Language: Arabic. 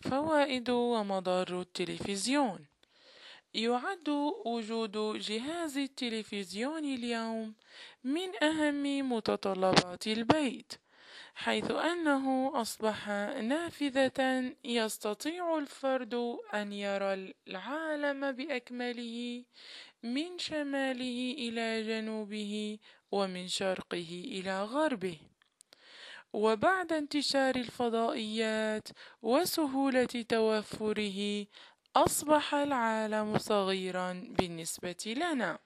فوائد ومضار التلفزيون. يعد وجود جهاز التلفزيون اليوم من أهم متطلبات البيت، حيث أنه أصبح نافذة يستطيع الفرد أن يرى العالم بأكمله من شماله إلى جنوبه ومن شرقه إلى غربه. وبعد انتشار الفضائيات وسهولة توفره، أصبح العالم صغيرا بالنسبة لنا،